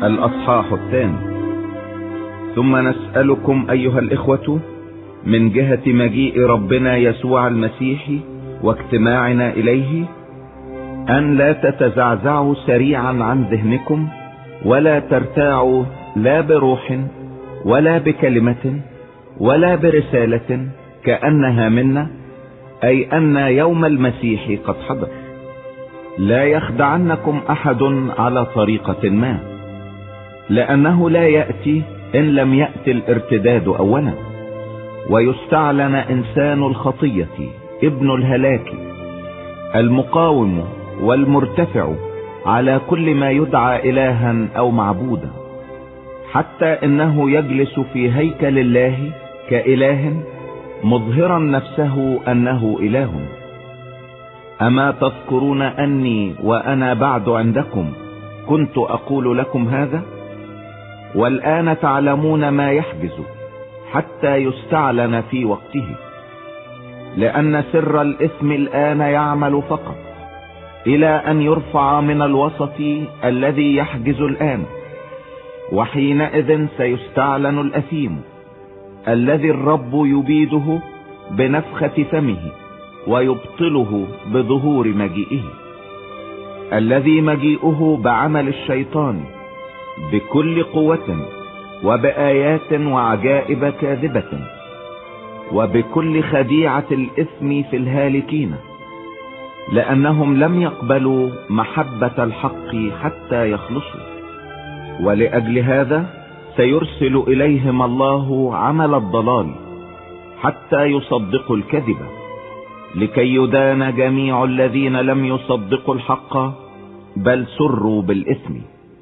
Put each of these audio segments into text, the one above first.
الأصحاح الثاني. ثم نسألكم أيها الإخوة من جهة مجيء ربنا يسوع المسيح واجتماعنا إليه أن لا تتزعزعوا سريعا عن ذهنكم، ولا ترتاعوا لا بروح ولا بكلمة ولا برسالة كأنها منا، أي أن يوم المسيح قد حضر. لا يخدعنكم أحد على طريقة ما، لأنه لا يأتي إن لم يأتي الارتداد أولا، ويستعلن إنسان الخطية ابن الهلاك المقاوم والمرتفع على كل ما يدعى إلها أو معبودا، حتى إنه يجلس في هيكل الله كإله مظهرا نفسه أنه إله. أما تذكرون أني وأنا بعد عندكم كنت أقول لكم هذا؟ والآن تعلمون ما يحجز حتى يستعلن في وقته، لأن سر الإثم الآن يعمل فقط إلى أن يرفع من الوسط الذي يحجز الآن، وحينئذ سيستعلن الأثيم الذي الرب يبيده بنفخة فمه ويبطله بظهور مجيئه، الذي مجيئه بعمل الشيطان بكل قوة وبآيات وعجائب كاذبة وبكل خديعة الإثم في الهالكين، لأنهم لم يقبلوا محبة الحق حتى يخلصوا. ولأجل هذا سيرسل إليهم الله عمل الضلال حتى يصدقوا الكذب، لكي يدان جميع الذين لم يصدقوا الحق بل سروا بالإثم.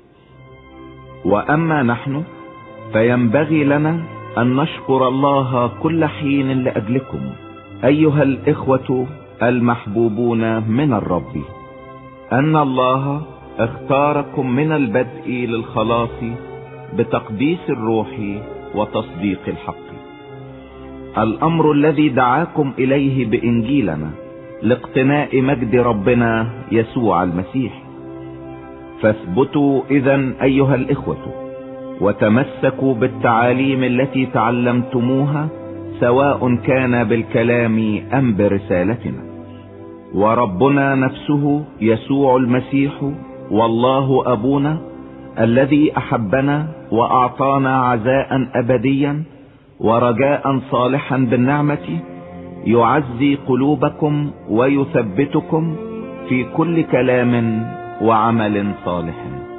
وأما نحن فينبغي لنا أن نشكر الله كل حين لأجلكم أيها الإخوة المحبوبون من الرب، أن الله اختاركم من البدء للخلاص بتقديس الروح وتصديق الحق، الأمر الذي دعاكم إليه بإنجيلنا لاقتناء مجد ربنا يسوع المسيح. فاثبتوا إذن أيها الإخوة، وتمسكوا بالتعاليم التي تعلمتموها، سواء كان بالكلام أم برسالتنا. وربنا نفسه يسوع المسيح والله أبونا الذي أحبنا وأعطانا عزاء أبديا ورجاء صالحا بالنعمة، يعزي قلوبكم ويثبتكم في كل كلام وعمل صالح.